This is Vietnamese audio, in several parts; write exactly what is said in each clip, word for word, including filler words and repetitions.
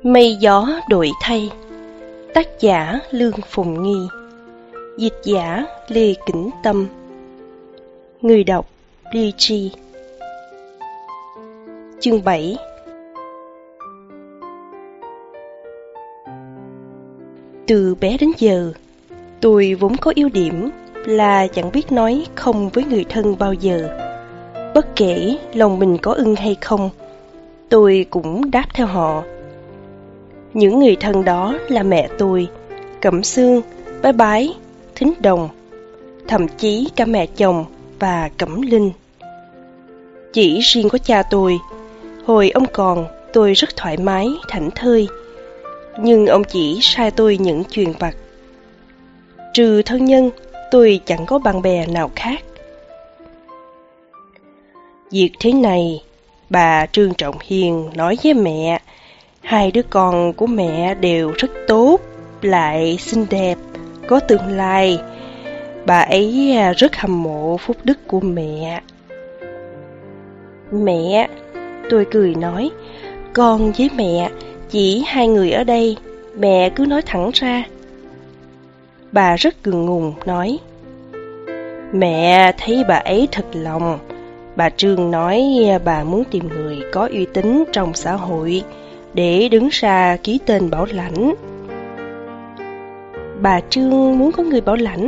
Mây gió đổi thay. Tác giả Lương Phùng Nghi. Dịch giả Lê Kỉnh Tâm. Người đọc Ly Chi. Chương bảy. Từ bé đến giờ, tôi vốn có ưu điểm là chẳng biết nói không với người thân bao giờ. Bất kể lòng mình có ưng hay không, tôi cũng đáp theo họ. Những người thân đó là mẹ tôi, Cẩm Sương, Bái Bái, Thính Đồng, thậm chí cả mẹ chồng và Cẩm Linh. Chỉ riêng có cha tôi, hồi ông còn tôi rất thoải mái, thảnh thơi, nhưng ông chỉ sai tôi những chuyện vặt. Trừ thân nhân, tôi chẳng có bạn bè nào khác. Việc thế này, bà Trương Trọng Hiền nói với mẹ, hai đứa con của mẹ đều rất tốt, lại xinh đẹp, có tương lai. Bà ấy rất hâm mộ phúc đức của mẹ. Mẹ, tôi cười nói, con với mẹ, chỉ hai người ở đây, mẹ cứ nói thẳng ra. Bà rất ngượng ngùng nói, mẹ thấy bà ấy thật lòng. Bà Trương nói bà muốn tìm người có uy tín trong xã hội để đứng ra ký tên bảo lãnh. Bà Trương muốn có người bảo lãnh?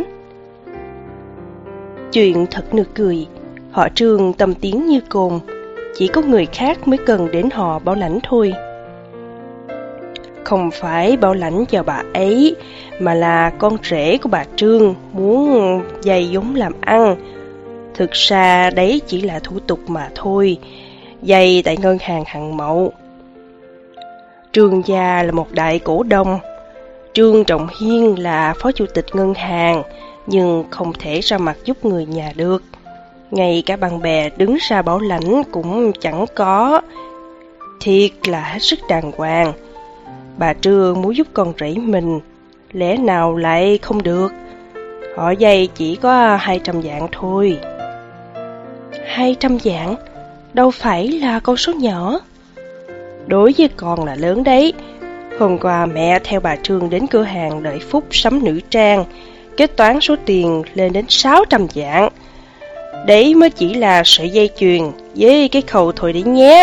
Chuyện thật nực cười. Họ Trương tầm tiếng như cồn, chỉ có người khác mới cần đến họ bảo lãnh thôi. Không phải bảo lãnh cho bà ấy, mà là con rể của bà Trương muốn vay vốn làm ăn. Thực ra đấy chỉ là thủ tục mà thôi, vay tại ngân hàng Hằng Mậu. Trương gia là một đại cổ đông, Trương Trọng Hiên là phó chủ tịch ngân hàng, nhưng không thể ra mặt giúp người nhà được. Ngay cả bạn bè đứng ra bảo lãnh cũng chẳng có. Thiệt là hết sức đàng hoàng. Bà Trương muốn giúp con rể mình, lẽ nào lại không được? Họ vay chỉ có hai trăm vạn thôi. Hai trăm vạn? Đâu phải là con số nhỏ. Đối với con là lớn đấy. Hôm qua mẹ theo bà Trương đến cửa hàng Đợi Phúc sắm nữ trang, kết toán số tiền lên đến sáu trăm vạn. Đấy mới chỉ là sợi dây chuyền với cái khâu thôi đấy nhé.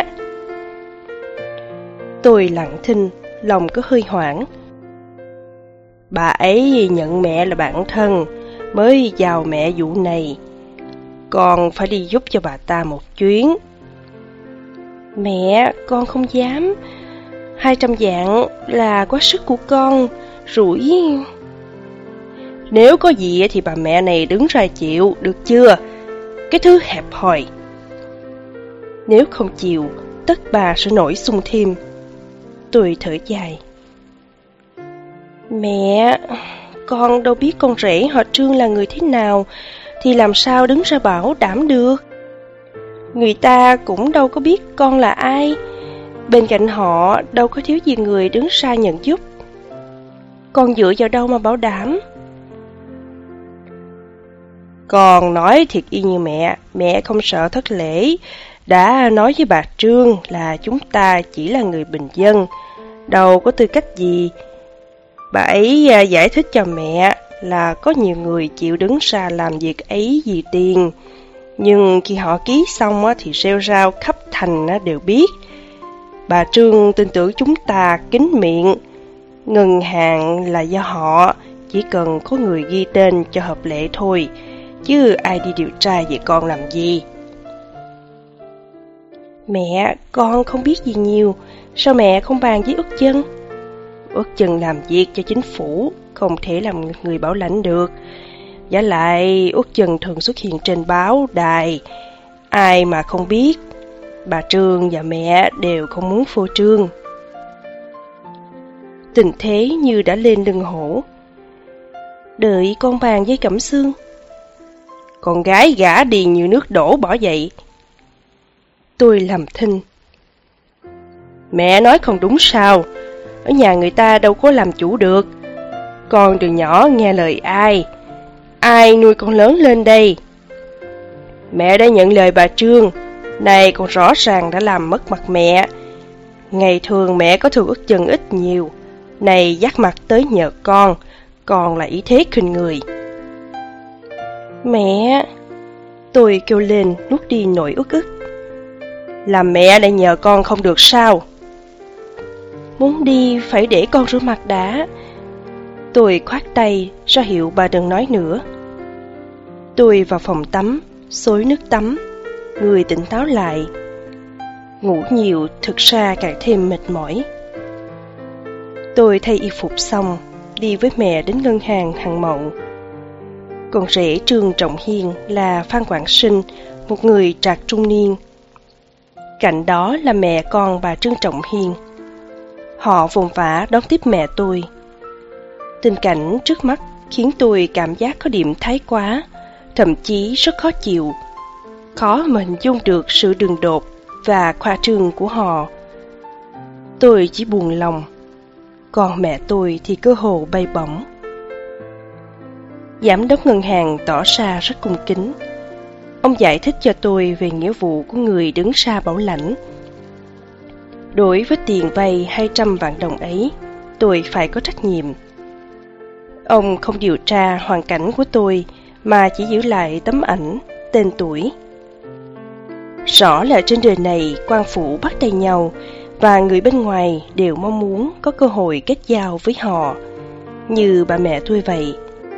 Tôi lặng thinh, lòng có hơi hoảng. Bà ấy nhận mẹ là bạn thân, mới giao mẹ vụ này. Con phải đi giúp cho bà ta một chuyến. Mẹ, con không dám. Hai trăm vạn là quá sức của con, rủi. Nếu có gì thì bà mẹ này đứng ra chịu, được chưa? Cái thứ hẹp hòi. Nếu không chịu, tất bà sẽ nổi xung thêm. Tôi thở dài. Mẹ, con đâu biết con rể họ Trương là người thế nào, thì làm sao đứng ra bảo đảm được. Người ta cũng đâu có biết con là ai. Bên cạnh họ đâu có thiếu gì người đứng ra nhận giúp. Con dựa vào đâu mà bảo đảm? Con nói thiệt y như mẹ, mẹ không sợ thất lễ. Đã nói với bà Trương là chúng ta chỉ là người bình dân, đâu có tư cách gì. Bà ấy giải thích cho mẹ là có nhiều người chịu đứng ra làm việc ấy vì tiền, nhưng khi họ ký xong thì rêu rao khắp thành đều biết. Bà Trương tin tưởng chúng ta kín miệng. Ngân hàng là do họ, chỉ cần có người ghi tên cho hợp lệ thôi, chứ ai đi điều tra về con làm gì. Mẹ, con không biết gì nhiều. Sao mẹ không bàn với Út Chân? Út Chân làm việc cho chính phủ, không thể làm người bảo lãnh được. Giả lại Út Chân thường xuất hiện trên báo, đài, ai mà không biết. Bà Trương và mẹ đều không muốn phô trương. Tình thế như đã lên lưng hổ. Đợi con bàn với Cẩm Sương. Con gái gả đi như nước đổ bỏ dậy. Tôi làm thinh. Mẹ nói không đúng sao? Ở nhà người ta đâu có làm chủ được. Con từ nhỏ nghe lời ai? Ai nuôi con lớn lên đây? Mẹ đã nhận lời bà Trương. Này con rõ ràng đã làm mất mặt mẹ. Ngày thường mẹ có thường ức chân ít nhiều, này dắt mặt tới nhờ con, con là ý thế khinh người. Mẹ! Tôi kêu lên nuốt đi nỗi uất ức. Làm mẹ lại nhờ con không được sao? Muốn đi phải để con rửa mặt đã. Tôi khoát tay ra hiệu bà đừng nói nữa. Tôi vào phòng tắm, xối nước tắm, người tỉnh táo lại. Ngủ nhiều thực ra càng thêm mệt mỏi. Tôi thay y phục xong, đi với mẹ đến ngân hàng Hàng Mậu. Con rể Trương Trọng Hiền là Phan Quảng Sinh, một người trạc trung niên. Cạnh đó là mẹ con bà Trương Trọng Hiền. Họ vồn vã đón tiếp mẹ tôi. Tình cảnh trước mắt khiến tôi cảm giác có điểm thái quá, thậm chí rất khó chịu. Khó mà hình dung được sự đường đột và khoa trương của họ. Tôi chỉ buồn lòng, còn mẹ tôi thì cơ hồ bay bổng. Giám đốc ngân hàng tỏ ra rất cung kính. Ông giải thích cho tôi về nghĩa vụ của người đứng ra bảo lãnh. Đối với tiền vay hai trăm vạn đồng ấy, tôi phải có trách nhiệm. Ông không điều tra hoàn cảnh của tôi, mà chỉ giữ lại tấm ảnh, tên tuổi. Rõ là trên đời này quan phủ bắt tay nhau, và người bên ngoài đều mong muốn có cơ hội kết giao với họ, như bà mẹ tôi vậy.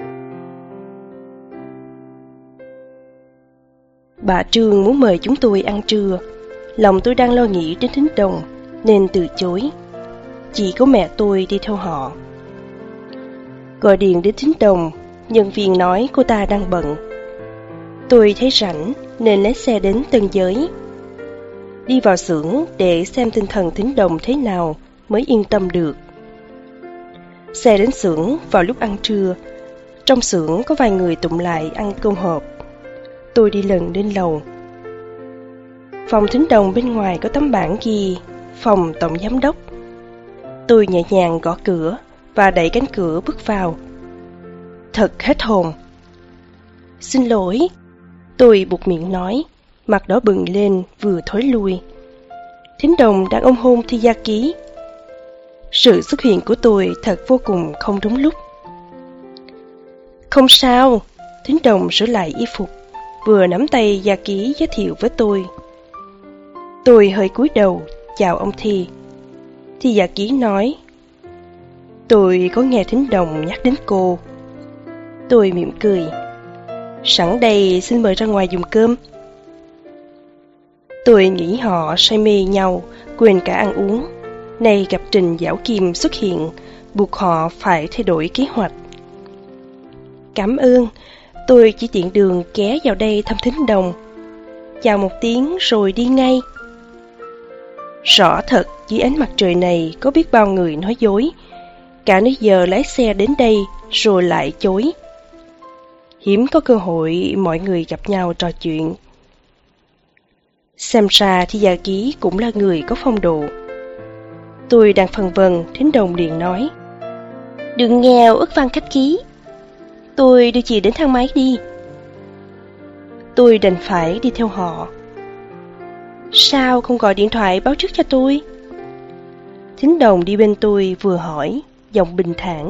Bà Trương muốn mời chúng tôi ăn trưa. Lòng tôi đang lo nghĩ đến Thính Đồng, nên từ chối. Chỉ có mẹ tôi đi theo họ. Gọi điện đến Thính Đồng, nhân viên nói cô ta đang bận. Tôi thấy rảnh nên lái xe đến Tân Giới. Đi vào xưởng để xem tinh thần Thính Đồng thế nào mới yên tâm được. Xe đến xưởng vào lúc ăn trưa. Trong xưởng có vài người tụm lại ăn cơm hộp. Tôi đi lần lên lầu. Phòng Thính Đồng bên ngoài có tấm bảng ghi phòng tổng giám đốc. Tôi nhẹ nhàng gõ cửa và đẩy cánh cửa bước vào. Thật hết hồn. Xin lỗi, tôi buột miệng nói, mặt đỏ bừng lên vừa thối lui. Thính Đồng đang ôm hôn Thi Gia Ký. Sự xuất hiện của tôi thật vô cùng không đúng lúc. Không sao, Thính Đồng sửa lại y phục, vừa nắm tay Gia Ký giới thiệu với tôi. Tôi hơi cúi đầu chào ông Thi. Thi Gia Ký nói, tôi có nghe Thính Đồng nhắc đến cô. Tôi mỉm cười. Sẵn đây xin mời ra ngoài dùng cơm. Tôi nghĩ họ say mê nhau, quên cả ăn uống. Nay gặp Trình Giảo Kim xuất hiện, buộc họ phải thay đổi kế hoạch. Cảm ơn, tôi chỉ tiện đường ghé vào đây thăm Thính Đồng. Chào một tiếng rồi đi ngay. Rõ thật, dưới ánh mặt trời này có biết bao người nói dối. Cả nãy giờ lái xe đến đây rồi lại chối. Hiếm có cơ hội mọi người gặp nhau trò chuyện. Xem ra Thi Gia Ký cũng là người có phong độ. Tôi đang phân vân, Thính Đồng liền nói, đừng nghèo ức văn khách khí. Tôi đưa chị đến thang máy đi. Tôi đành phải đi theo họ. Sao không gọi điện thoại báo trước cho tôi? Thính Đồng đi bên tôi vừa hỏi, giọng bình thản.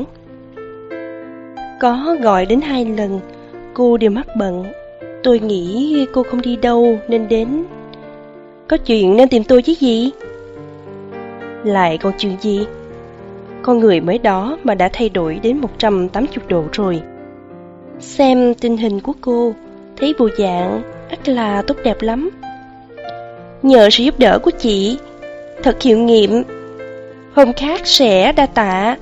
Có gọi đến hai lần, cô đều mắc bận. Tôi nghĩ cô không đi đâu nên đến. Có chuyện nên tìm tôi chứ gì? Lại còn chuyện gì? Con người mới đó mà đã thay đổi đến một trăm tám mươi độ rồi. Xem tình hình của cô, thấy bộ dạng ắt là tốt đẹp lắm. Nhờ sự giúp đỡ của chị, thật hiệu nghiệm. Hôm khác sẽ đa tạ.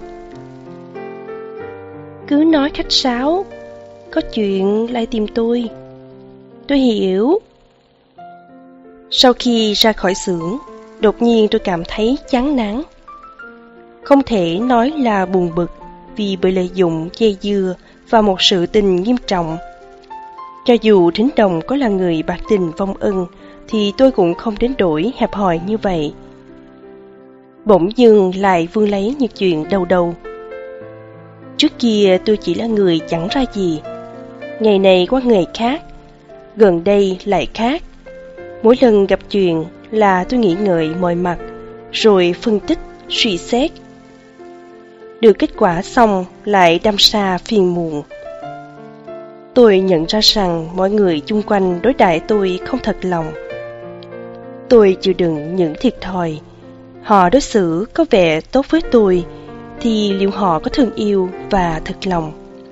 Cứ nói khách sáo, có chuyện lại tìm tôi. Tôi hiểu. Sau khi ra khỏi xưởng, đột nhiên tôi cảm thấy chán nản. Không thể nói là buồn bực vì bị lợi dụng dây dưa vào một sự tình nghiêm trọng. Cho dù Thính Đồng có là người bạc tình vong ân, thì tôi cũng không đến đổi hẹp hòi như vậy. Bỗng dưng lại vương lấy những chuyện đầu đầu. Trước kia tôi chỉ là người chẳng ra gì, ngày này qua ngày khác, gần đây lại khác. Mỗi lần gặp chuyện là tôi nghĩ ngợi mọi mặt, rồi phân tích, suy xét. Được kết quả xong lại đâm ra phiền muộn. Tôi nhận ra rằng mọi người chung quanh đối đãi tôi không thật lòng. Tôi chịu đựng những thiệt thòi. Họ đối xử có vẻ tốt với tôi, thì liệu họ có thương yêu và thật lòng?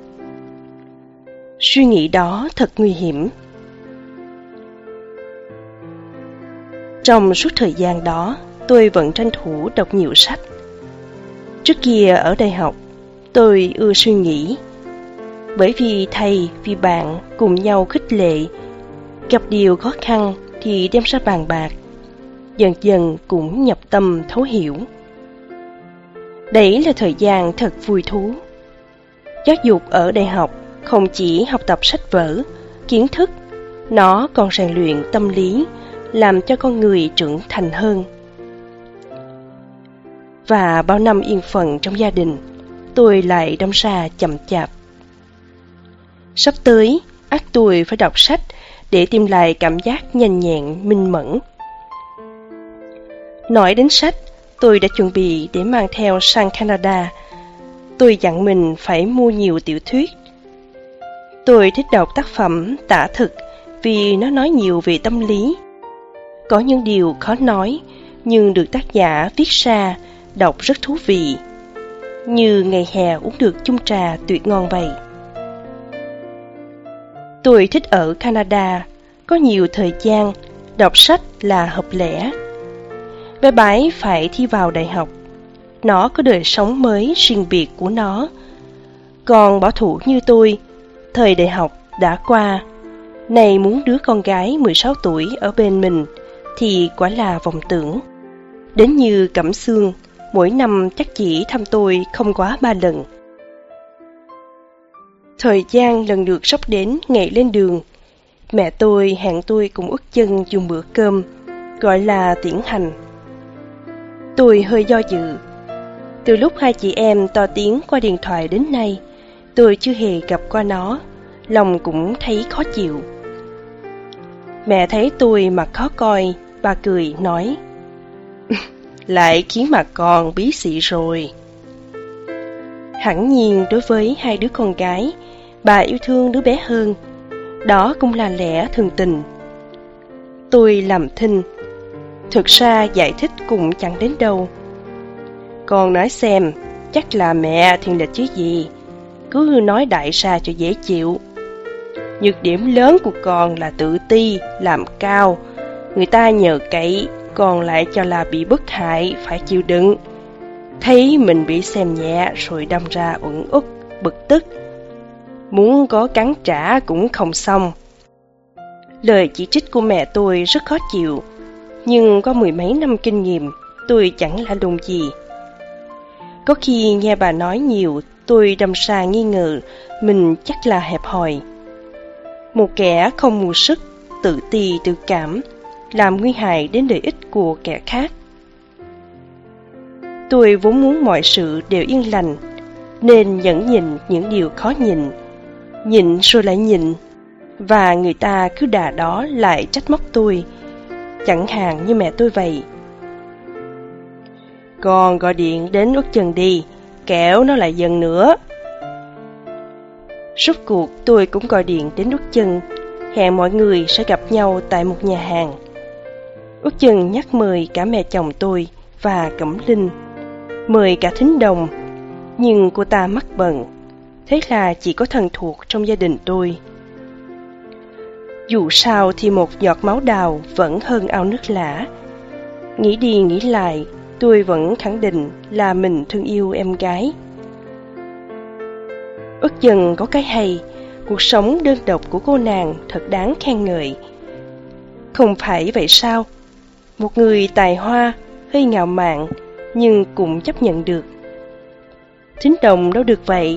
Suy nghĩ đó thật nguy hiểm. Trong suốt thời gian đó, tôi vẫn tranh thủ đọc nhiều sách. Trước kia ở đại học, tôi ưa suy nghĩ. Bởi vì thầy, vì bạn cùng nhau khích lệ, gặp điều khó khăn thì đem ra bàn bạc, dần dần cũng nhập tâm thấu hiểu. Đấy là thời gian thật vui thú. Giáo dục ở đại học không chỉ học tập sách vở, kiến thức, nó còn rèn luyện tâm lý, làm cho con người trưởng thành hơn. Và bao năm yên phận trong gia đình, tôi lại đâm ra chậm chạp. Sắp tới, ắt tôi phải đọc sách để tìm lại cảm giác nhanh nhẹn, minh mẫn. Nói đến sách, tôi đã chuẩn bị để mang theo sang Canada. Tôi dặn mình phải mua nhiều tiểu thuyết. Tôi thích đọc tác phẩm tả thực vì nó nói nhiều về tâm lý. Có những điều khó nói, nhưng được tác giả viết ra, đọc rất thú vị. Như ngày hè uống được chung trà tuyệt ngon vậy. Tôi thích ở Canada, có nhiều thời gian, đọc sách là hợp lẽ. Bé Bái phải thi vào đại học. Nó có đời sống mới riêng biệt của nó. Còn bảo thủ như tôi, thời đại học đã qua. Này muốn đứa con gái mười sáu tuổi ở bên mình thì quả là vọng tưởng. Đến như Cẩm Sương, mỗi năm chắc chỉ thăm tôi không quá ba lần. Thời gian lần lượt sắp đến ngày lên đường. Mẹ tôi hẹn tôi cùng Út Chân dùng bữa cơm, gọi là tiễn hành. Tôi hơi do dự. Từ lúc hai chị em to tiếng qua điện thoại đến nay, tôi chưa hề gặp qua nó, lòng cũng thấy khó chịu. Mẹ thấy tôi mặt khó coi, bà cười nói: lại khiến mà con bí xị rồi. Hẳn nhiên đối với hai đứa con gái, bà yêu thương đứa bé hơn. Đó cũng là lẽ thường tình. Tôi làm thinh. Thực ra giải thích cũng chẳng đến đâu. Con nói xem, chắc là mẹ thiên địch chứ gì. Cứ nói đại ra cho dễ chịu. Nhược điểm lớn của con là tự ti, làm cao. Người ta nhờ cậy, còn lại cho là bị bức hại, phải chịu đựng. Thấy mình bị xem nhẹ rồi đâm ra uẩn ức, bực tức. Muốn có cắn trả cũng không xong. Lời chỉ trích của mẹ tôi rất khó chịu, nhưng có mười mấy năm kinh nghiệm, tôi chẳng lạ lùng gì. Có khi nghe bà nói nhiều, tôi đâm ra nghi ngờ mình chắc là hẹp hòi. Một kẻ không mưu sức, tự ti tự cảm, làm nguy hại đến lợi ích của kẻ khác. Tôi vốn muốn mọi sự đều yên lành, nên nhẫn nhịn những điều khó nhịn, nhịn rồi lại nhịn, và người ta cứ đà đó lại trách móc tôi, chẳng hạn như mẹ tôi vậy. Con gọi điện đến Út Chân đi, kẻo nó lại giận nữa. Rốt cuộc tôi cũng gọi điện đến Út Chân, hẹn mọi người sẽ gặp nhau tại một nhà hàng. Út Chân nhắc mời cả mẹ chồng tôi và Cẩm Linh, mời cả Thính Đồng, nhưng cô ta mắc bận, thế là chỉ có thân thuộc trong gia đình tôi. Dù sao thì một giọt máu đào vẫn hơn ao nước lã. Nghĩ đi nghĩ lại, tôi vẫn khẳng định là mình thương yêu em gái. Út Chân có cái hay, cuộc sống đơn độc của cô nàng thật đáng khen ngợi. Không phải vậy sao? Một người tài hoa, hơi ngạo mạn, nhưng cũng chấp nhận được. Thính Đồng đâu được vậy.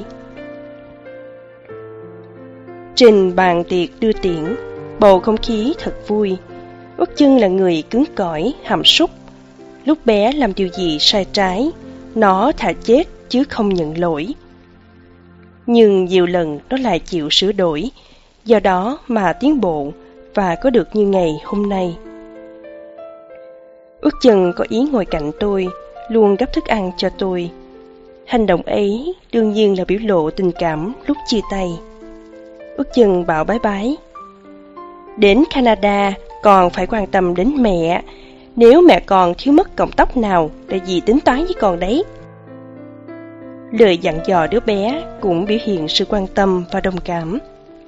Trên bàn tiệc đưa tiễn, bầu không khí thật vui. Út Chân là người cứng cỏi, hàm súc. Lúc bé làm điều gì sai trái, nó thà chết chứ không nhận lỗi. Nhưng nhiều lần nó lại chịu sửa đổi, do đó mà tiến bộ và có được như ngày hôm nay. Ước chừng có ý ngồi cạnh tôi, luôn gấp thức ăn cho tôi. Hành động ấy đương nhiên là biểu lộ tình cảm lúc chia tay. Ước chừng bảo bái bái. Đến Canada còn phải quan tâm đến mẹ. Nếu mẹ còn thiếu mất cọng tóc nào là dì tính toán với con đấy. Lời dặn dò đứa bé cũng biểu hiện sự quan tâm và đồng cảm.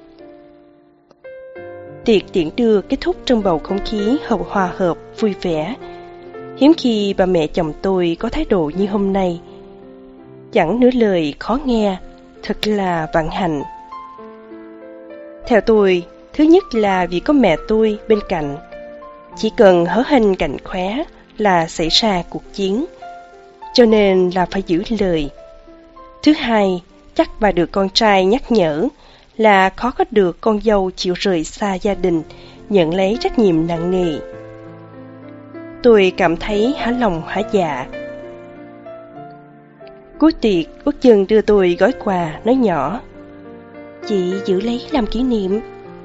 Tiệc tiễn đưa kết thúc trong bầu không khí hợp hòa hợp, vui vẻ. Hiếm khi bà mẹ chồng tôi có thái độ như hôm nay. Chẳng nửa lời khó nghe, thật là vạn hạnh. Theo tôi, thứ nhất là vì có mẹ tôi bên cạnh. Chỉ cần hở hênh cạnh khóe là xảy ra cuộc chiến, cho nên là phải giữ lời. Thứ hai, chắc bà được con trai nhắc nhở là khó có được con dâu chịu rời xa gia đình, nhận lấy trách nhiệm nặng nề. Tôi cảm thấy há lòng há dạ. Cuối tiệc, Út Chừng đưa tôi gói quà, nói nhỏ: "Chị giữ lấy làm kỷ niệm."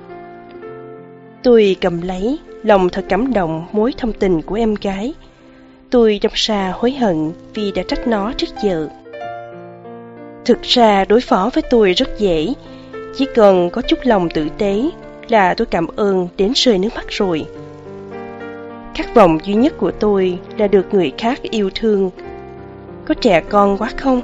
Tôi cầm lấy, lòng thật cảm động mối thông tình của em gái. Tôi đâm ra hối hận vì đã trách nó trước giờ. Thực ra đối phó với tôi rất dễ, chỉ cần có chút lòng tử tế là tôi cảm ơn đến rơi nước mắt rồi. Khát vọng duy nhất của tôi là được người khác yêu thương. Có trẻ con quá không?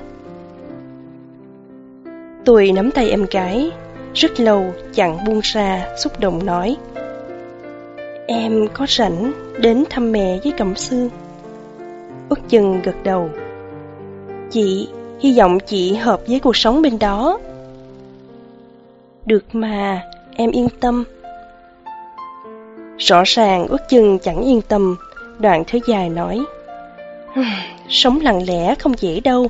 Tôi nắm tay em gái, rất lâu chẳng buông ra, xúc động nói: "Em có rảnh đến thăm mẹ với Cẩm Sương?" Út Chừng gật đầu: "Chị, hy vọng chị hợp với cuộc sống bên đó." "Được mà, em yên tâm." Rõ ràng Út Chừng chẳng yên tâm, đoạn thở dài nói: "Sống lặng lẽ không dễ đâu."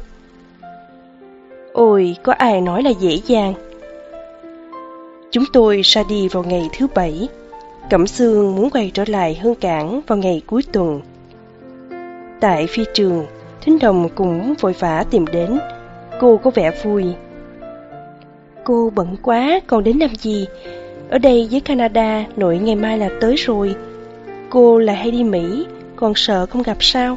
Ôi, có ai nói là dễ dàng. Chúng tôi ra đi vào ngày thứ bảy. Cẩm Sương muốn quay trở lại Hương Cảng vào ngày cuối tuần. Tại phi trường, Thính Đồng cũng vội vã tìm đến. Cô có vẻ vui. "Cô bận quá, còn đến làm gì? Ở đây với Canada, nội ngày mai là tới rồi. Cô là hay đi Mỹ, còn sợ không gặp sao?"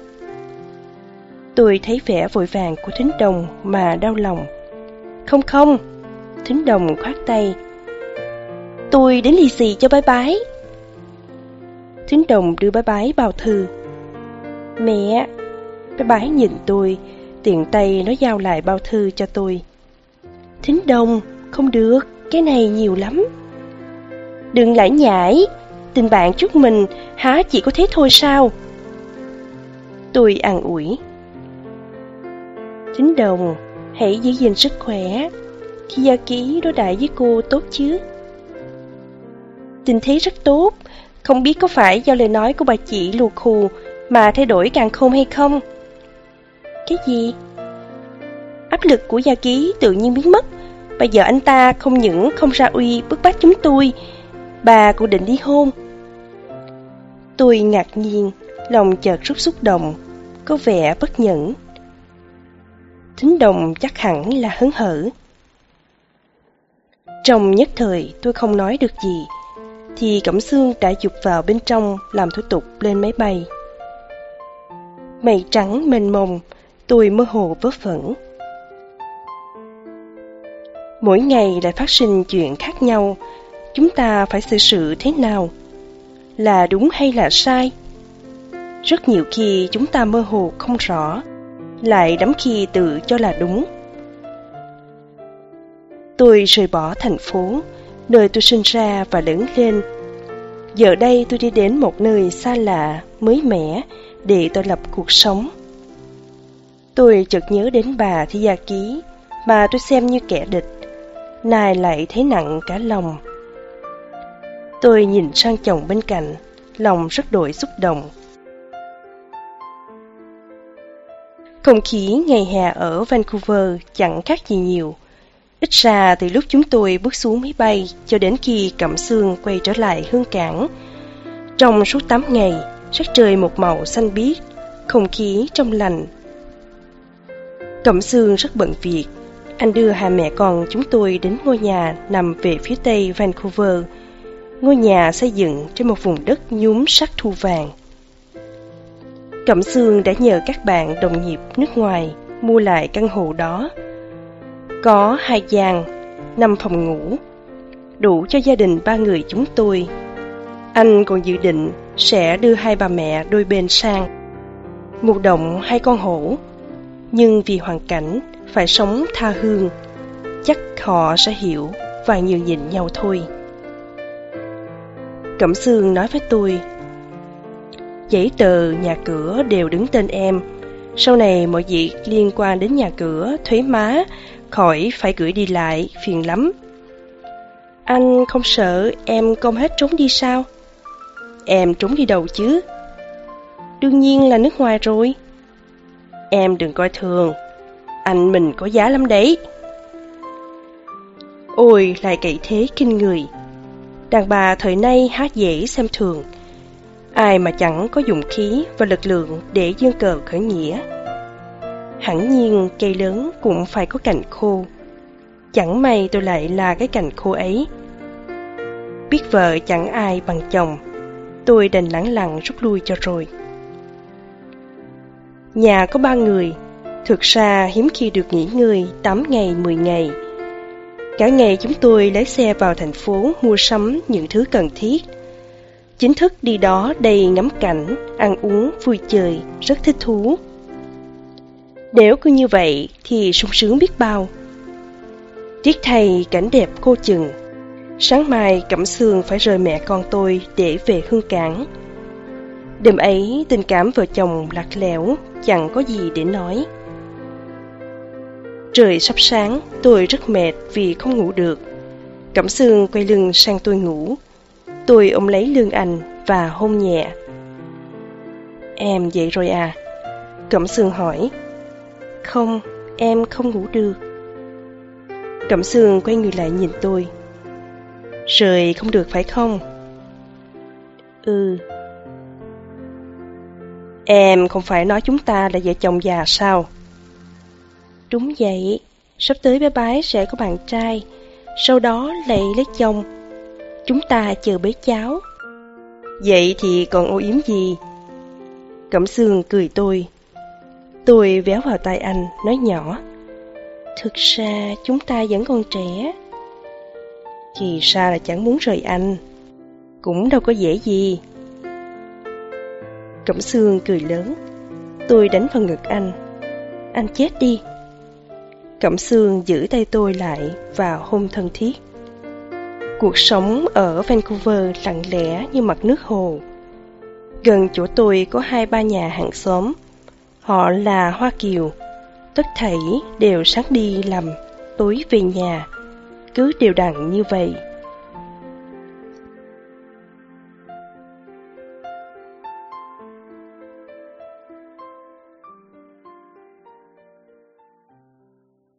Tôi thấy vẻ vội vàng của Thính Đồng mà đau lòng. "Không không," Thính Đồng khoát tay. "Tôi đến lì xì cho bái bái." Thính Đồng đưa bái bái bao thư. "Mẹ." Bái bái nhìn tôi, tiện tay nó giao lại bao thư cho tôi. "Thính Đồng, không được, cái này nhiều lắm." "Đừng lải nhải, tình bạn chúc mình há chỉ có thế thôi sao?" Tôi an ủi. "Thính Đồng, hãy giữ gìn sức khỏe. Khi gia ký đối đãi với cô tốt chứ?" "Tình thế rất tốt, không biết có phải do lời nói của bà chị lù khù mà thay đổi càng khôn hay không?" "Cái gì?" "Áp lực của gia ký tự nhiên biến mất. Bây giờ anh ta không những không ra uy bức bách chúng tôi, bà cũng định ly hôn." Tôi ngạc nhiên, lòng chợt rất xúc động, có vẻ bất nhẫn. Thính Đồng chắc hẳn là hớn hở. Trong nhất thời tôi không nói được gì, thì Cẩm Sương đã dục vào bên trong làm thủ tục lên máy bay. Mây trắng mênh mông, tôi mơ hồ vớ vẩn. Mỗi ngày lại phát sinh chuyện khác nhau, chúng ta phải xử sự thế nào? Là đúng hay là sai? Rất nhiều khi chúng ta mơ hồ không rõ, lại đắm khi tự cho là đúng. Tôi rời bỏ thành phố, nơi tôi sinh ra và lớn lên. Giờ đây tôi đi đến một nơi xa lạ, mới mẻ, để tôi lập cuộc sống. Tôi chợt nhớ đến bà Thi Gia Ký, mà tôi xem như kẻ địch, nay lại thấy nặng cả lòng. Tôi nhìn sang chồng bên cạnh, lòng rất đổi xúc động. Không khí ngày hè ở Vancouver chẳng khác gì nhiều. Ít ra từ lúc chúng tôi bước xuống máy bay cho đến khi Cẩm Sương quay trở lại Hương Cảng. Trong suốt tám ngày, sắc trời một màu xanh biếc, không khí trong lành. Cẩm Sương rất bận việc. Anh đưa hai mẹ con chúng tôi đến ngôi nhà nằm về phía tây Vancouver. Ngôi nhà xây dựng trên một vùng đất nhúm sắc thu vàng. Cẩm Sương đã nhờ các bạn đồng nghiệp nước ngoài mua lại căn hộ đó. Có hai gian, năm phòng ngủ, đủ cho gia đình ba người chúng tôi. Anh còn dự định sẽ đưa hai bà mẹ đôi bên sang, một đồng hai con hổ, nhưng vì hoàn cảnh phải sống tha hương, chắc họ sẽ hiểu và nhường nhịn nhau thôi. Cẩm Sương nói với tôi, giấy tờ nhà cửa đều đứng tên em, sau này mọi việc liên quan đến nhà cửa, thuế má, khỏi phải gửi đi lại, phiền lắm. Anh không sợ em công hết trốn đi sao? Em trốn đi đâu chứ? Đương nhiên là nước ngoài rồi. Em đừng coi thường, anh mình có giá lắm đấy. Ôi, lại cậy thế kinh người. Đàn bà thời nay há dễ xem thường. Ai mà chẳng có dụng khí và lực lượng để giương cờ khởi nghĩa. Hẳn nhiên cây lớn cũng phải có cành khô. Chẳng may tôi lại là cái cành khô ấy. Biết vợ chẳng ai bằng chồng, tôi đành lẳng lặng rút lui cho rồi. Nhà có ba người, thực ra hiếm khi được nghỉ ngơi tám ngày mười ngày. Cả ngày chúng tôi lái xe vào thành phố mua sắm những thứ cần thiết. Chính thức đi đó đầy ngắm cảnh, ăn uống, vui chơi, rất thích thú. Nếu cứ như vậy thì sung sướng biết bao. Tiếc thay cảnh đẹp cô chừng. Sáng mai Cẩm Sương phải rời mẹ con tôi để về Hương Cảng. Đêm ấy tình cảm vợ chồng lạc lẽo, chẳng có gì để nói. Trời sắp sáng, tôi rất mệt vì không ngủ được. Cẩm Sương quay lưng sang tôi ngủ. Tôi ôm lấy lưng anh và hôn nhẹ. Em dậy rồi à? Cẩm Sương hỏi. Không, em không ngủ được. Cẩm Sương quay người lại nhìn tôi. Rời không được phải không? Ừ. Em không phải nói chúng ta là vợ chồng già sao? Đúng vậy, sắp tới bé bái sẽ có bạn trai, sau đó lại lấy chồng. Chúng ta chờ bế cháu. Vậy thì còn âu yếm gì? Cẩm Sương cười tôi. Tôi véo vào tai anh, nói nhỏ. Thực ra chúng ta vẫn còn trẻ. Thì ra là chẳng muốn rời anh. Cũng đâu có dễ gì. Cẩm Sương cười lớn. Tôi đánh vào ngực anh. Anh chết đi. Cẩm Sương giữ tay tôi lại và hôn thân thiết. Cuộc sống ở Vancouver lặng lẽ như mặt nước hồ. Gần chỗ tôi có hai ba nhà hàng xóm. Họ là Hoa Kiều. Tất thảy đều sáng đi làm, tối về nhà. Cứ đều đặn như vậy.